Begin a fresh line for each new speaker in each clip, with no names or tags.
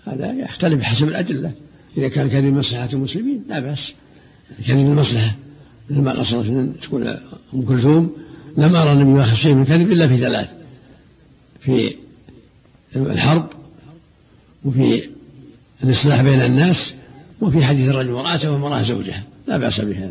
هذا يختلف حسب الأدلة. إذا كان كذب مصلحة المسلمين لا بأس، كذب المصلحة لما قصرت تكون أم كلثوم لم أرى النبي يأخذ شيء من كذب إلا في ثلاث: في الحرب، وفي الإصلاح بين الناس، وفي حديث الرجل امرأته والمرأة زوجها، لا بأس بهذا.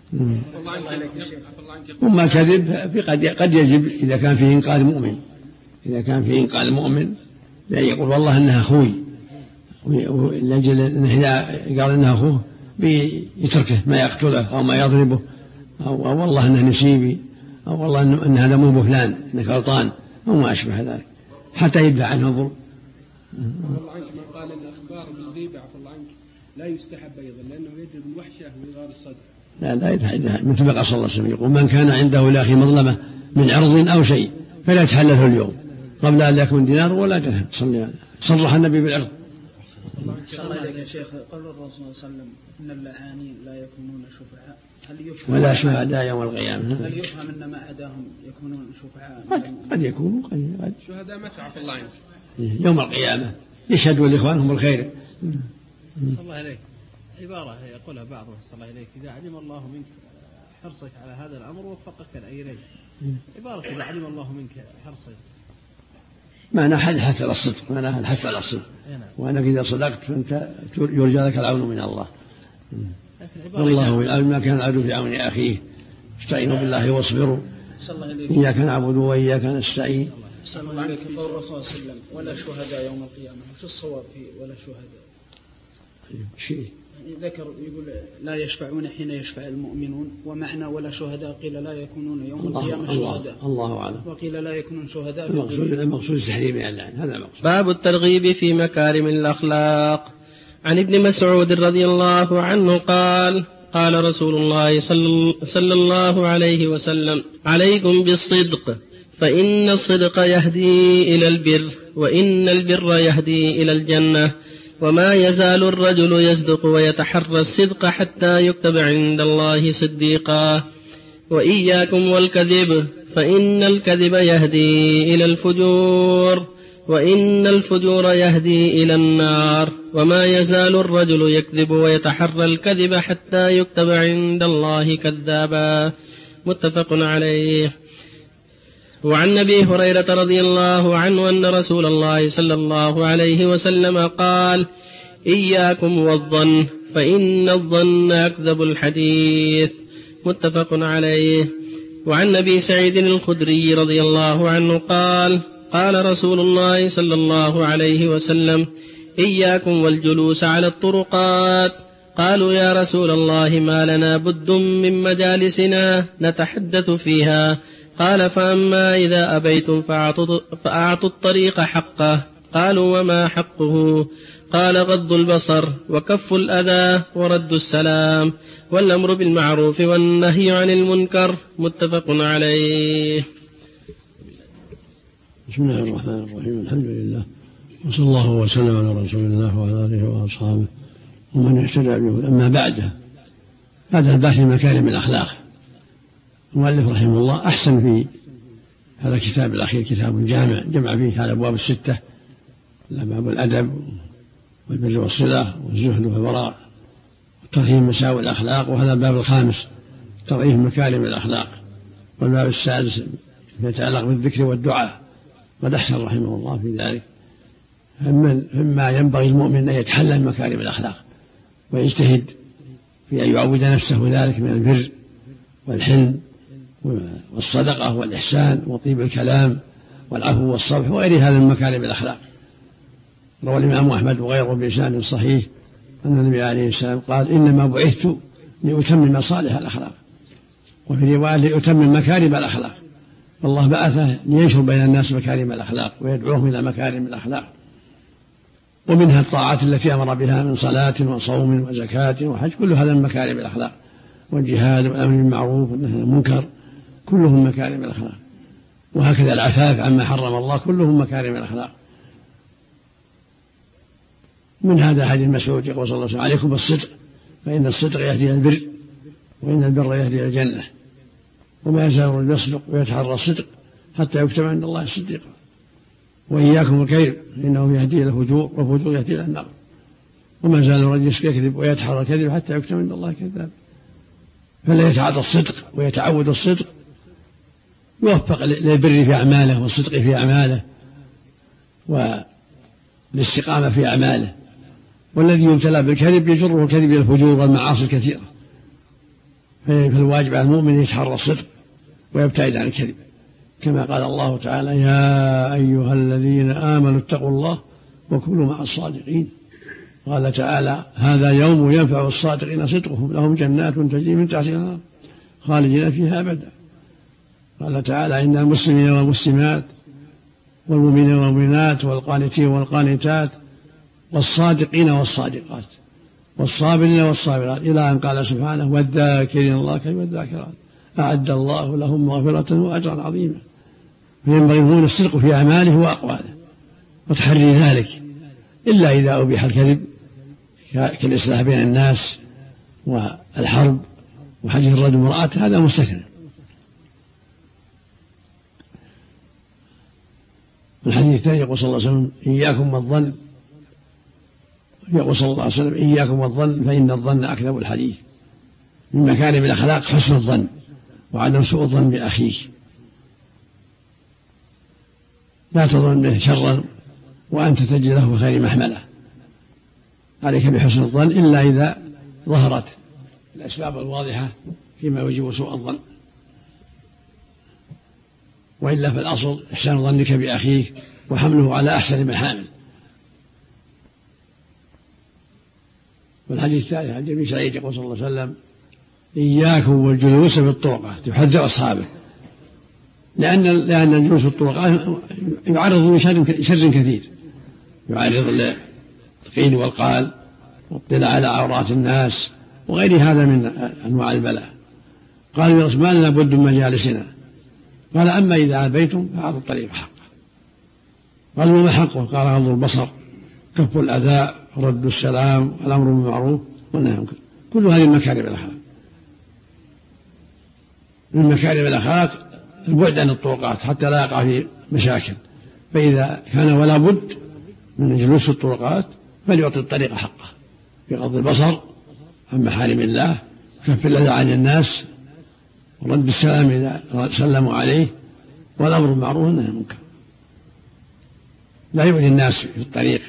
وما كذب قد يجب إذا كان فيه إنقاذ مؤمن، إذا كان فيه إنقاذ مؤمن يعني يقول والله إنها أخوي، لأجل إذا قال إنها أخوه بيتركه ما يقتله أو ما يضربه، أو والله إنه نسيبي، أو والله إن هذا مو بفلان إنك غلطان، أو ما أشبه ذلك، حتى يدفع عنه الظلم.
الله عنك من قال إن أخبار بالغيبة عفى الله عنك لا يستحب أيضا لأنه يجلب الوحشة ويغار الصدر.
لا يتحدث، مثل ما قال صلى الله عليه وسلم يقول: من كان عنده لأخي مظلمة من عرض أو شيء فلا يتحلله اليوم قبل أن يكون دينار ولا درهم. صرح النبي بالعرض.
صلى الله عليه يا شيخ. قال الرسول صلى الله عليه وسلم: إن اللعانين لا يكونون شفعاء،
ولا شهداء يوم القيامة.
هل يفهم أن ما عداهم يكونون شفعاء؟
قد يكونوا قد
شهداء متى عفى الله عنك؟
يوم القيامة يشهدوا لإخوانهم بالخير.
صلى الله عليك عبارة يقولها بعضهم صلى الله عليك: إذا علم الله منك حرصك على هذا الأمر وفقك إليه. عبارة إذا علم الله منك حرصك
معنى حث على الصدق، معنى الحث على الصدق، وأنك إذا صدقت فأنت يرجى لك العون من الله. والله ما كان العبد في عون أخيه، استعينوا بالله واصبروا، إياك نعبد وإياك نستعين.
صلى الله عليه وسلم. قول الرسول صلى الله عليه وسلم: ولا شهداء يوم القيامة، وش الصواب في ولا شهداء؟
شيء
ذكر يقول لا يشفعون حين يشفع المؤمنون، ومعنى ولا شهداء قيل لا يكونون يوم القيامة شهداء،
الله أعلم،
وقيل لا يكونون شهداء.
المقصود تحريم اللعن، هذا المقصود.
باب الترغيب في مكارم الأخلاق. عن ابن مسعود رضي الله عنه قال: قال رسول الله صلى الله عليه وسلم: عليكم بالصدق، فإن الصدق يهدي إلى البر، وإن البر يهدي إلى الجنة، وما يزال الرجل يصدق ويتحرى الصدق حتى يكتب عند الله صديقا. وإياكم والكذب، فإن الكذب يهدي إلى الفجور، وإن الفجور يهدي إلى النار، وما يزال الرجل يكذب ويتحرى الكذب حتى يكتب عند الله كذابا. متفق عليه. وعن أبي هريرة رضي الله عنه أن رسول الله صلى الله عليه وسلم قال: إياكم والظن، فإن الظن أكذب الحديث. متفق عليه. وعن أبي سعيد الخدري رضي الله عنه قال: قال رسول الله صلى الله عليه وسلم: إياكم والجلوس على الطرقات. قالوا: يا رسول الله ما لنا بد من مجالسنا نتحدث فيها. قال: فأما إذا أبيتم فأعطوا الطريق حقه. قالوا: وما حقه؟ قال: غض البصر، وكف الأذى، ورد السلام، والأمر بالمعروف والنهي عن المنكر. متفق عليه.
بسم الله الرحمن الرحيم. الحمد لله، وصلى الله وسلم على رسول الله وعلى آله وأصحابه ومن اهتدى به. أما بعد، هذا البحث في مكارم الأخلاق. المؤلف رحمه الله أحسن في هذا الكتاب الأخير، كتاب جامع، جمع فيه هذا الأبواب الستة: باب الأدب والبر والصلة والزهد والورع وترهيب مساوئ الأخلاق، وهذا الباب الخامس: ترهيب مكارم الأخلاق. والباب السادس يتعلق بالذكر والدعاء. قد أحسن رحمه الله في ذلك. فما ينبغي المؤمن أن يتحلى مكارم الأخلاق ويجتهد في أن يعود نفسه ذلك من البر والحلم والصدقة والإحسان وطيب الكلام والعفو والصفح وغير هذا من مكارم الأخلاق. روى الإمام أحمد وغيره بإسناد صحيح أن النبي عليه السلام قال: إنما بعثت لأتمم صالح الأخلاق، وفي رواية لأتمم مكارم الأخلاق. والله بعثه لينشر بين الناس مكارم الأخلاق ويدعوهم إلى مكارم الأخلاق، ومنها الطاعات التي أمر بها من صلاة وصوم وزكاة وحج، كل هذا من مكارم الأخلاق، والجهاد والأمر بالمعروف والنهي عن المنكر، كلهم مكارم الأخلاق. وهكذا العفاف عما حرم الله، كلهم مكارم الأخلاق. من هذا حديث مسعود يقول صلى الله عليه وسلم: عليكم بالصدق، فإن الصدق يهدي إلى البر، وإن البر يهدي إلى الجنة، وما يزال الرجل يصدق ويتحرى الصدق حتى يكتب عند الله صديقا. وإياكم الكذب إنه يهدي إلى الفجور والفجور يهدي إلى النار وما زال الرجل يكذب ويتحرى الكذب حتى يكتب عند الله كذاب. فلا يتعاطى الصدق ويتعود الصدق يوفق للبر في أعماله والصدق في أعماله والاستقامة في أعماله. والذي يبتلى بالكذب يجره الكذب إلى الفجور والمعاصي الكثيرة. فالواجب على المؤمن يتحرى الصدق ويبتعد عن الكذب كما قال الله تعالى يا أيها الذين آمنوا اتقوا الله وكونوا مع الصادقين. قال تعالى هذا يوم ينفع الصادقين صدقهم لهم جنات تجري من تحتها الأنهار خالدين فيها أبدا. قال تعالى إن المسلمين والمسلمات والمؤمنين والمؤمنات والقانتين والقانتات والصادقين والصادقات والصابرين والصابرات إلى أن قال سبحانه والذاكرين الله كثيرا والذاكرات أعد الله لهم مغفرة وأجرا عظيما. فينبغي يكون الصدق في أعماله وأقواله وتحري ذلك إلا إذا أبيح الكذب كالإصلاح بين الناس والحرب وحديث الرجل امرأته هذا مستثنى. الحديث الثاني يقول صلى الله عليه وسلم إياكم والظن يقول صلى الله عليه وسلم إياكم والظن فإن الظن أكذب الحديث. من مكارم الأخلاق حسن الظن وعدم سوء الظن بأخيك. لا تظن به شرا وأنت تجد له خير محملة. عليك بحسن الظن إلا إذا ظهرت الأسباب الواضحة فيما يوجب سوء الظن، وإلا فالأصل إحسان ظنك بأخيك وحمله على أحسن محامل. والحديث الثالث عن ابن سعيد يقول صلى الله عليه وسلم إياكم والجلوس في الطرقات يحذر أصحابه لأن الجلوس في الطرقات يعرض لشر كثير، يعرض للقيل والقال واطلاع على عورات الناس وغير هذا من أنواع البلاء. قال يا رسول ما لنا بد من مجالسنا. قال أما إذا أبيتم فأعطوا الطريق حقه. قال وما حقه؟ قال غض البصر كف الأذى رد السلام الأمر بالمعروف والنهي عن المنكر. كل هذه مكارم الأخلاق. من مكارم الأخلاق البعد عن الطرقات حتى لا يقع في مشاكل، فإذا كان ولا بد من جلوس الطرقات فليعطي الطريق حقه بغض البصر عن محارم الله كف الأذى عن الناس ورد السلام إذا سلموا عليه والأمر بالمعروف والنهي عن المنكر. لا يؤذي الناس في الطريق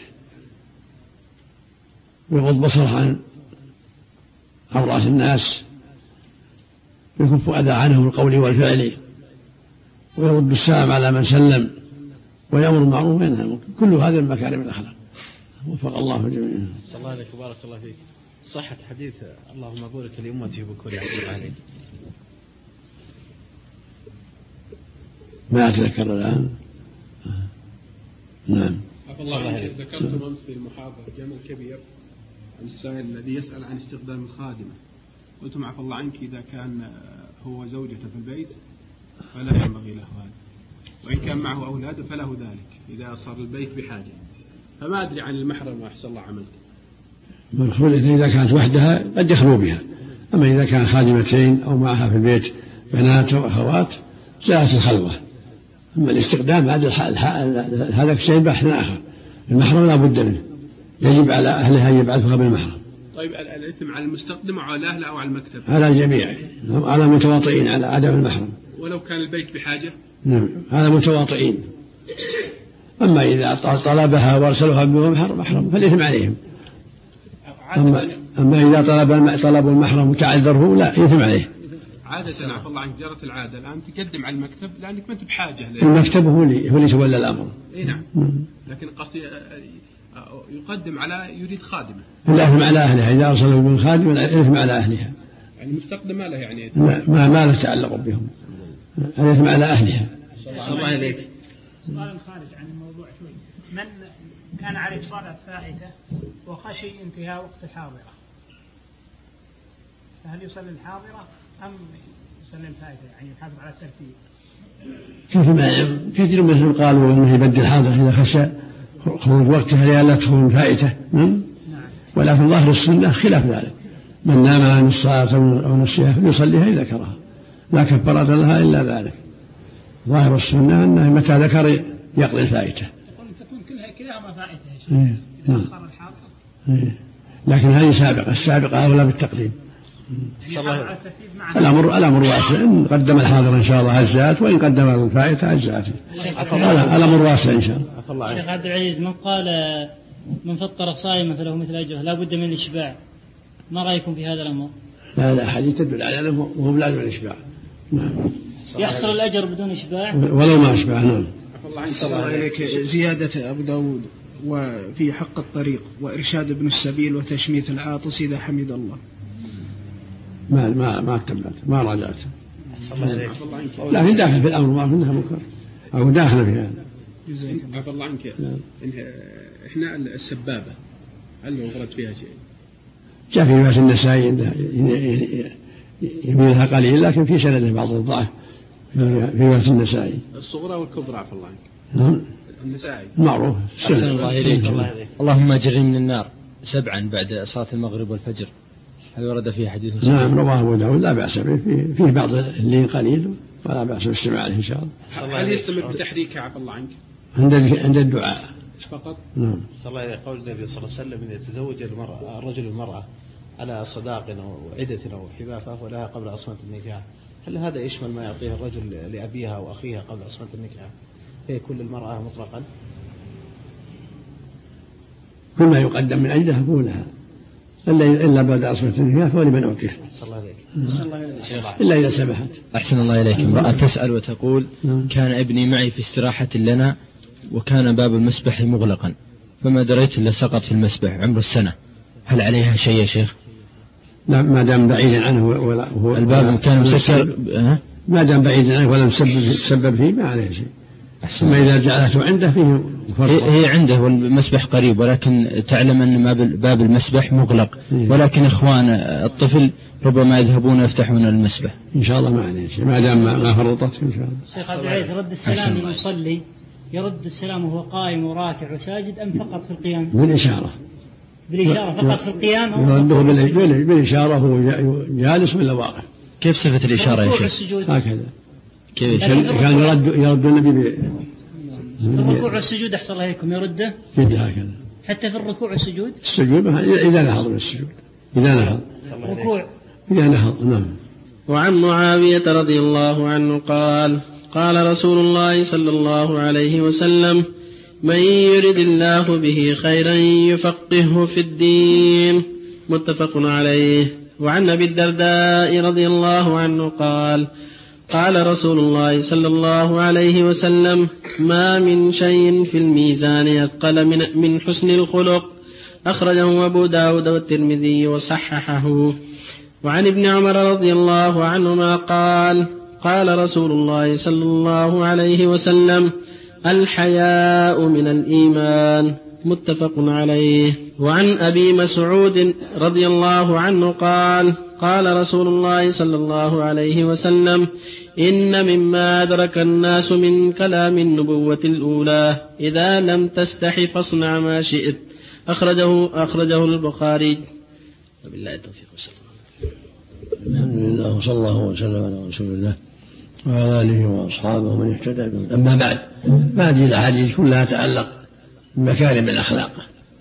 ويغض بصره عن عورات الناس ويكف أذى عنه بالقول والفعل ويرد السلام على من سلم ويأمر بالمعروف وينهى عن المنكر. كل هذا من مكارم الأخلاق. وفق الله جميعا.
صلى الله عليك وبارك الله فيك. صحة حديث اللهم بارك لأمتي بكل عسير عليك.
ما أتذكر الآن. نعم.
الله ذكرتم أمس في المحاضرة جمل كبير عن السائل الذي يسأل عن استخدام الخادمة. قلتم عفى الله عنك إذا كان هو زوجته في البيت فلا ينبغي له هذا، وإن كان معه أولاده فله ذلك إذا صار البيت بحاجة. فما أدري عن المحرم وأحسن الله عملت.
المقصود إذا كانت وحدها قد يخلو بها، أما إذا كان خادمتين أو معها في البيت بنات وأخوات جاءت الخلوة. أما الاستخدام هذا شيء بحث آخر. المحرم لا بد منه، يجب على أهلها أن يبعثها بالمحرم.
طيب الإثم على المستخدم أو على أهله أو على المكتب؟
على الجميع، على المتواطئين على عدم المحرم.
ولو كان البيت بحاجة؟
نعم هذا متواطئين. أما إذا طلبها وارسلوها بمحرم فالإثم عليهم. أما إذا طلبوا المحرم وتعذره لا يثم عليه.
عادة عفى الله عنك جرت العادة الآن تقدم على المكتب لأنك ما أنت بحاجة له.
المكتب هو اللي يتولى الأمر.
إيه نعم. لكن قصدي يقدم على يريد خادمة.
الإثم على أهلها إذا أرسلوا من خادم الإثم على أهلها.
يعني المستخدم ما له يعني.
ما له تعلق بهم. الإثم على أهلها.
صلى الله عليك.
سؤال خارج عن الموضوع شوي. من كان عليه صلاة فائتة وخشي انتهاء وقت الحاضرة فهل يصلي الحاضرة أم يصلي الفائتة يعني يحافظ على الترتيب؟
كثير منهم قالوا أنه يبدل الحاضرة إذا خشى خروج وقتها لئلا تكون فائتة. ولكن ظاهر السنة خلاف ذلك. من نام عن الصلاة أو نسيها فليصليها إذا كرهها لا كفارة لها إلا ذلك. ظاهر السنة أنه متى ذكر يقضي الفائتة.
الحاضر فائتة يا شيخ.
نعم.
أخر الحاضر.
لكن هذه سابقة، السابقة أولى بالتقديم. الأمر واسع، إن قدم الحاضر إن شاء الله هزات، وإن قدم الفائتة هزات. الأمر واسع إن شاء الله.
شيخ عبد العزيز، من قال من فطر صائما فله مثل أجره لا بد من الإشباع، ما رأيكم في هذا الأمر؟
لا حديث تدل على أنه وهو لازم الإشباع. نعم.
يحصل الأجر بدون إشباع
ولو ما أشبع. نعم.
الله عليك. زيادة أبو داود وفي حق الطريق وإرشاد ابن السبيل وتشميت العاطس إذا حمد الله.
ما اتبعت، ما راجعت، لكن داخل في الأمر ما فيها منكر أو داخل في هذا.
عفى الله عنك. إحنا السبابة هل ورد فيها شيء؟
جاء في رواية النسائي يميلها قليل، لكن في سنده بعض الضعف في رواية النسائي.
الصغرى والكبرى عفى الله عنك.
نعم.
النسائي
معروف.
أحسن الله إليك. اللهم أجرني من النار 7 بعد صلاة المغرب والفجر، هل ورد فيه حديث صحيح؟
نعم رواه أبو داود، لا بأس به، فيه بعض اللين قليل ولا بأس بالاستماع عليه إن شاء الله.
هل يستمر بتحريكه عفى الله عنك؟
عند الدعاء
فقط.
نعم.
صلى الله عليه قول النبي صلى الله عليه وسلم إذا تزوج الرجل المرأة على صداق أو عدة أو حبافة ولها قبل عصمة النكاح، هل هذا يشمل ما يعطيه الرجل لأبيها أو أخيها قبل عصمة النكاح؟ هي كل المرأة مطلقا؟
كل ما يقدم من أجلها يكون لها، إلا بعد عصمة النكاح فلمن أعطيها. إلا إذا سمحت.
أحسن الله إليك. امرأة تسأل وتقول كان ابني معي في استراحة لنا وكان باب المسبح مغلقا، فما دريت إلا سقط في المسبح عمر السنة، هل عليها شيء يا شيخ؟
لا، ما دام بعيدا عنه
الباب كان مسكر،
ما دام بعيدا عنه ولم تسبب فيه ما عليه شيء. ثم إذا جعلته عنده فيه فرق.
هي عنده والمسبح قريب، ولكن تعلم أن باب المسبح مغلق، ولكن إخوان الطفل ربما يذهبون يفتحون المسبح.
إن شاء الله ما عليه شيء ما دام ما فرطت إن شاء الله.
شيخ عبد العزيز، رد السلام المصلي يرد السلام وهو قائم وراكع وساجد أم فقط في القيام؟ بالإشارة فقط في القيام، أو
يرده بالإشارة وهو جالس ولا واقف؟
كيف صفة الإشارة يا شيخ؟
هكذا.
كيف
كان يرد النبي
في الركوع والسجود أحسن الله إليكم يرده
هكذا
حتى في الركوع والسجود؟
السجود إذا نهض من السجود، إذا نهض
الركوع
إذا نهض. نعم.
وعن معاوية رضي الله عنه قال قال رسول الله صلى الله عليه وسلم من يرد الله به خيرا يفقهه في الدين، متفق عليه. وعن أبي الدرداء رضي الله عنه قال قال رسول الله صلى الله عليه وسلم ما من شيء في الميزان أثقل من حسن الخلق، أخرجه أبو داود والترمذي وصححه. وعن ابن عمر رضي الله عنهما قال قال رسول الله صلى الله عليه وسلم الحياء من الإيمان، متفق عليه. وعن أبي مسعود رضي الله عنه قال قال رسول الله صلى الله عليه وسلم إن مما أدرك الناس من كلام النبوة الأولى إذا لم تستحي فاصنع ما شئت، أخرجه البخاري. وبالله التوفيق.
الحمد لله وصلى الله وسلم على رسول الله وعلى آله وأصحابه ومن اهتدى به. أما بعد، هذه الأحاديث كلها تتعلق بمكارم الأخلاق،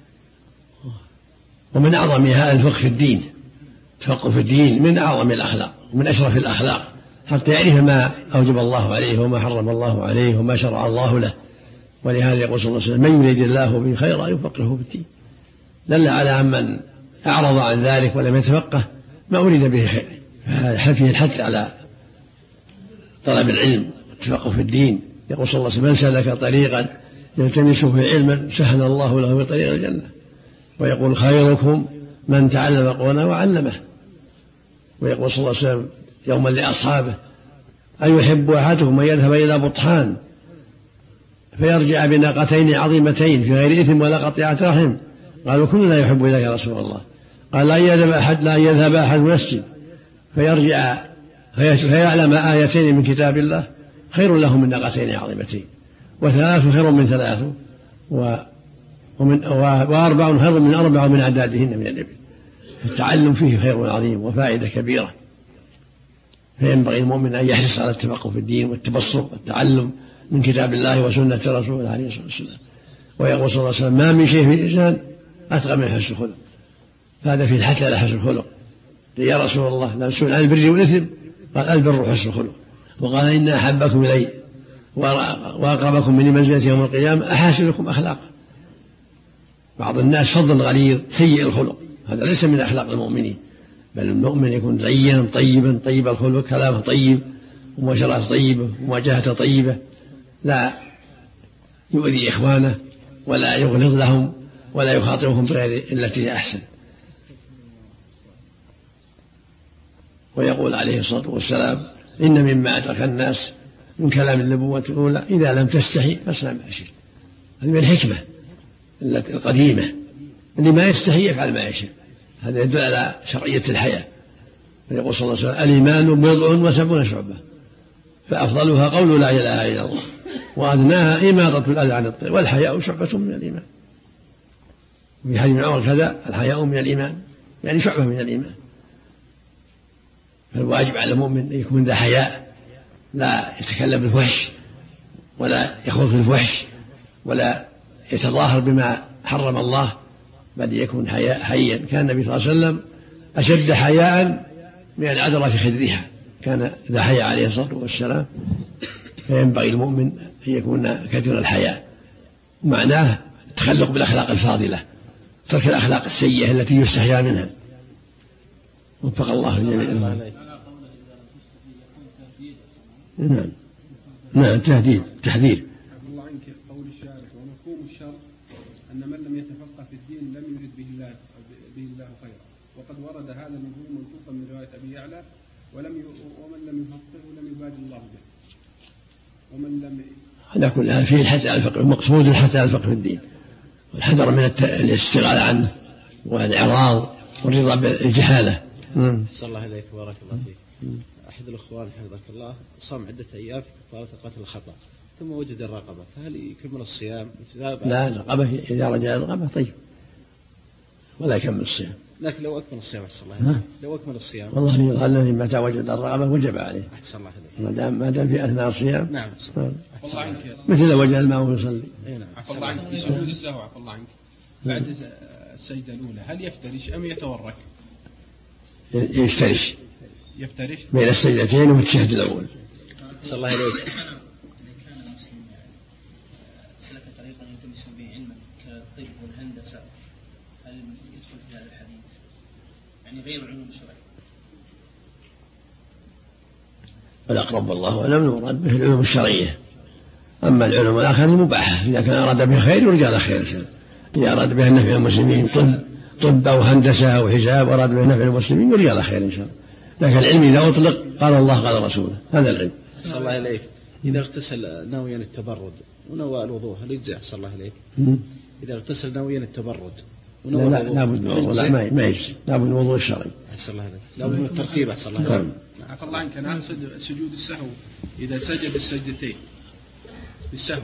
ومن أعظمها الفقه في الدين. التفقه في الدين من أعظم الأخلاق ومن أشرف الأخلاق، حتى يعرف ما أوجب الله عليه وما حرم الله عليه وما شرع الله له. ولهذا يقول صلى الله عليه وسلم من يريد الله به خيرا يفقهه في الدين، دل على من أعرض عن ذلك ولم يتفقه ما أريد به خير. فيه الحث على طلب العلم والتفقه في الدين. يقول صلى الله عليه وسلم من سلك طريقا يلتمس فيه علما سهل الله له في طريق الجنة. ويقول خيركم من تعلم القرآن وعلمه. ويقول صلى الله عليه وسلم يوما لأصحابه أيحب أحدكم أن يذهب إلى بطحان فيرجع بناقتين عظيمتين في غير إثم ولا قطيعة رحم؟ قالوا كلنا يحب ذلك يا رسول الله. قال لا يذهب أحد مسجد فيرجع فيعلم آيتين من كتاب الله خير له من ناقتين عظيمتين، وثلاث خير من ثلاث، وأربع خير من أربع من أعدادهن من الإبل. التعلم فيه خير عظيم وفائدة كبيرة، فينبغي المؤمن أن يحرص على التفقه في الدين والتبصر والتعلم من كتاب الله وسنة رسوله عليه الصلاة والسلام. ويقول صلى الله عليه وسلم ما من شيء في الإنسان أتقى من حسن الخلق. هذا في الحث على حسن الخلق. يا رسول الله لا نسأل عن البر والإثم، قال البر حسن الخلق. وقال إن أحبكم إلي وأقربكم مني منزلة يوم القيامة أحاسنكم أخلاقا. بعض الناس فضل غليظ سيء الخلق، هذا ليس من أخلاق المؤمنين، بل المؤمن يكون زينا طيبا طيب الخلق، كلامه طيب ومباشرته طيبة ومواجهته طيبة، لا يؤذي إخوانه ولا يغلظ لهم ولا يخاطبهم بغير التي هي أحسن. ويقول عليه الصلاة والسلام إن مما أدرك الناس من كلام النبوة الأولى إذا لم تستحي فاصنع ما شئت. هذه من الحكمة القديمة، اللي ما يستحي يفعل ما يشاء. هذا يدل على شرعية الحياة. يقول صلى الله عليه وسلم الإيمان 70 شعبة فأفضلها قول لا إله إلا الله وأدناها إماطة الأذى عن الطريق والحياء شعبة من الإيمان. في حديث عمر كذا الحياء من الإيمان، يعني شعبة من الإيمان. فالواجب على المؤمن أن يكون ذا حياء، لا يتكلم بالفحش ولا يخوض في الفحش ولا يتظاهر بما حرم الله، بل يكون حيا. كان النبي صلى الله عليه وسلم أشد حياء من العذراء في خدرها، كان ذا حياء عليه الصلاة والسلام. فينبغي المؤمن أن يكون كثير الحياء، ومعناه التخلق بالأخلاق الفاضلة، ترك الأخلاق السيئة التي يستحيا منها. وفق الله الجميع. نعم تحذير.
الله عنك قول الشارع ومفهوم الشر أن من لم يتفقه في الدين لم يرد به الله خيرا، وقد ورد هذا المفهوم منطوقا من رواية أبي يعلى ومن لم يفقهه لم يباد الله به. ومن لم
على كل حال فيه الحث على الفقه، المقصود الحث على الفقه في الدين والحذر من الاستغلال عنه والإعراض والرضا بالجهالة.
صلى الله عليك وبارك الله فيك. أحد الأخوان حفظك الله صام عدة أيام في كفارة قتل الخطأ ثم وجد الرقبة، فهل يكمل الصيام؟
لا، الرقبة إذا رجع الرقبة طيب ولا يكمل الصيام.
لكن لو أكمل الصيام أحسن الله عليك. لو أكمل الصيام
والله يظهر أنه متى وجد الرقبة وجب عليه
أحسن الله عليك،
ما دام في أثناء الصيام.
نعم
مثل لو وجد الماء ويصلي.
عفى الله عنك، بسجود السهو عفى الله عنك بعد السجدة الأولى هل يفترش أم يتورك؟
يفترش
يفترش
بين السجدتين والتشهد الأول.
صلى الله عليك.
سلك طريقا يلتمس به علما كالطب والهندسة، هل يدخل في هذا الحديث؟ يعني غير العلوم الشرعية.
والأقرب والله أعلم المراد به العلوم الشرعية، أما العلوم الآخر مباحة إذا كان أراد به خير يرجى له خير. إذا أراد به نفع المسلمين طب أو هندسة أو حساب وأراد به نفع المسلمين يرجى له خير إن شاء الله. لكن العلم إذا أطلق قال الله قال رسوله هذا العلم.
صلى الله عليك. إذا اغتسل ناويا التبرد ونوى الوضوء هل يجزع؟ صلى الله عليك. إذا اغتسل ناويا التبرد ونوى الوضوء لا بد
ما يجزع، لا بد من الوضوء الشرعي.
أحسن الله عليك، لا بد من الترتيب. أحسن الله عليك.
عفى الله عنك، أنا أقصد سجود السهو إذا سجد السجدتين بالسهو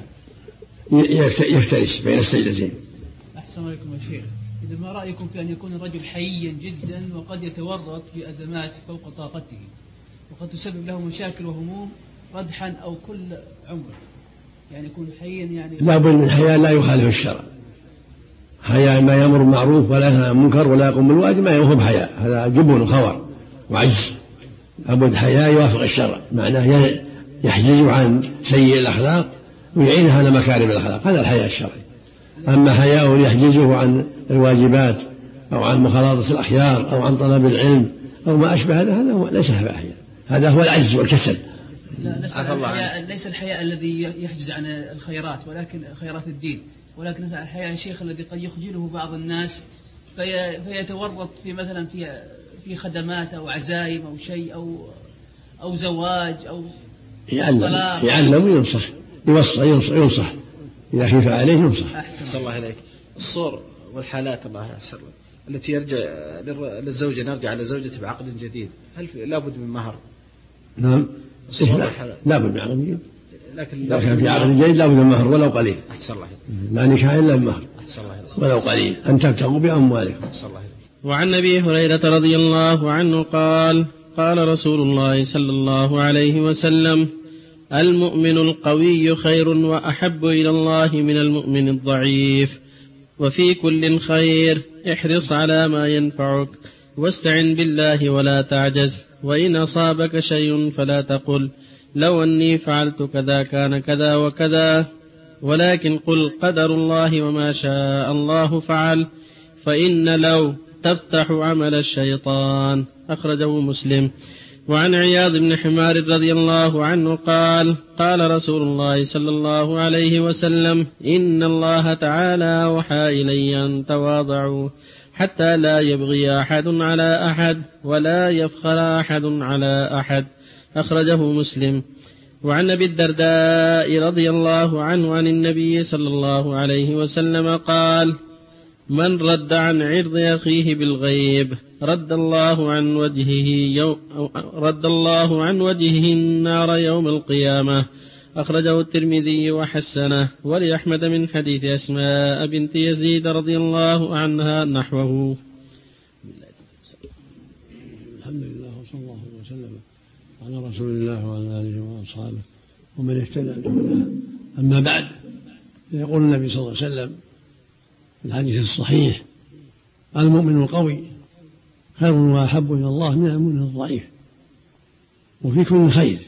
يفترش بين السجدتين.
أحسن عليكم يا شيخ، إذا ما رأيكم في أن يكون الرجل حيا جدا وقد يتورط بأزمات فوق طاقته وقد تسبب له مشاكل وهموم ردحا أو كل عمره، يعني يكون حيا يعني
لا بد من حياء لا يخالف الشرع، حياء ما يأمر بالمعروف ولا ينهى عن المنكر ولا يقوم بالواجب ما يوهب حياء، هذا جبن وخور وعجز. لابد حياء يوافق الشرع، معناه يحجزه عن سيء الأخلاق ويعينه على مكارم الأخلاق، هذا الحياء الشرعي. أما حياء يحجزه عن الواجبات أو عن مخالطة الأخيار أو عن طلب العلم أو ما أشبه هذا ليس حياء، هذا هو العجز والكسل.
ليس الحياء الذي يحجز عن الخيرات ولكن خيرات الدين، ولكن الحياء يا شيخ الذي قد يخجله بعض الناس فيتورط في مثلا في خدمات أو عزايم أو شيء أو زواج أو
يعلم وينصح، ينصح إذا خيف عليه ينصح.
أحسن الله عليك. الصور والحالات الله يسر التي يرجع للزوجة نرجع على زوجته بعقد جديد، هل لابد من مهر؟
نعم لا بد من عقد جديد، لكن لو كان في عقد جديد لا بد من مهر ولو قليل.
أحسن الله عليك.
لا نكاح إلا بمهر ولو قليل، أن تبتغوا بأموالكم.
أحسن الله عليك.
وعن أبي هريرة رضي الله عنه قال قال رسول الله صلى الله عليه وسلم المؤمن القوي خير وأحب إلى الله من المؤمن الضعيف. وفي كل خير احرص على ما ينفعك واستعن بالله ولا تعجز. وإن أصابك شيء فلا تقل لو أني فعلت كذا كان كذا وكذا، ولكن قل قدر الله وما شاء الله فعل، فإن لو تفتح عمل الشيطان. أخرجه مسلم. وعن عياض بن حمار رضي الله عنه قال قال رسول الله صلى الله عليه وسلم إن الله تعالى أوحى إلي أن تواضعوا حتى لا يبغي أحد على أحد ولا يفخر أحد على أحد. أخرجه مسلم. وعن أبي الدرداء رضي الله عنه عن النبي صلى الله عليه وسلم قال من رد عن عرض أخيه بالغيب رد الله عن وجهه النار يوم القيامة. أخرجه الترمذي وحسنه. ولأحمد من حديث أسماء بنت يزيد رضي الله عنها نحوه.
الحمد لله وصلى الله وسلم على رسول الله وعلى آله وأصحابه ومن اهتدى بهداه. أما بعد، يقول النبي صلى الله عليه وسلم في الحديث الصحيح المؤمن القوي خير وأحب إلى الله من المؤمن الضعيف، وفي كل خير.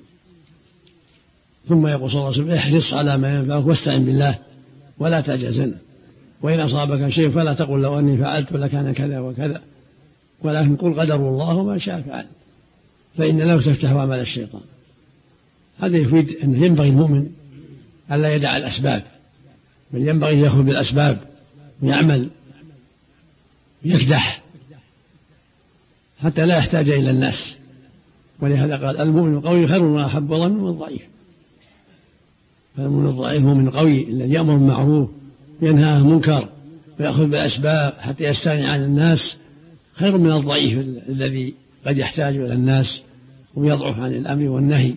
ثم يقول صلى الله عليه وسلم احرص على ما ينفعك واستعن بالله ولا تعجزن، وإن أصابك شيء فلا تقل لو أني فعلت لكان كذا وكذا، ولكن قل قدر الله وما شاء فعل، فإن لو تفتح عمل الشيطان. هذا يفيد أنه ينبغي المؤمن ألا يدع الأسباب، بل ينبغي يأخذ بالأسباب ويعمل ويكدح حتى لا يحتاج إلى الناس. ولهذا قال المؤمن القوي خير وأحب إلى من الضعيف. فالمؤمن الضعيف مؤمن قوي الذي يأمر بالمعروف وينهى عن المنكر ويأخذ بالأسباب حتى يستغني عن الناس خير من الضعيف الذي قد يحتاج إلى الناس ويضعف عن الأمر والنهي.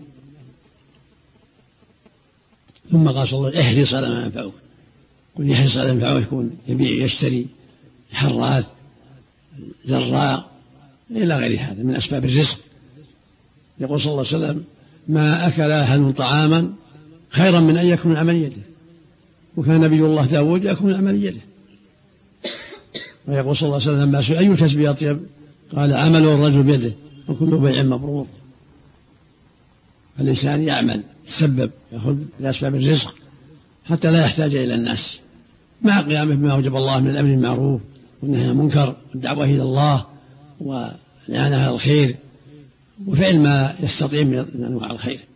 ثم قال صلى الله عليه وسلم احرص على ما ينفعك. قل يحرص على ما ينفعه، يكون يبيع يشتري حراث زراع إلى غير هذا من أسباب الرزق. يقول صلى الله عليه وسلم ما أكل أحد طعاما خيرا من أن يكون من عمل يده، وكان نبي الله داود يأكل من عمل يده. ويقول صلى الله عليه وسلم لما سئل أي الكسب أطيب قال عمل الرجل بيده وكل بيع مبرور. فالإنسان يعمل يتسبب يأخذ بأسباب الرزق حتى لا يحتاج إلى الناس، مع قيامه بما أوجب الله من الأمر المعروف والنهي عن المنكر والدعوة إلى الله والإعانة على الخير وفعل ما يستطيع من أنواع الخير.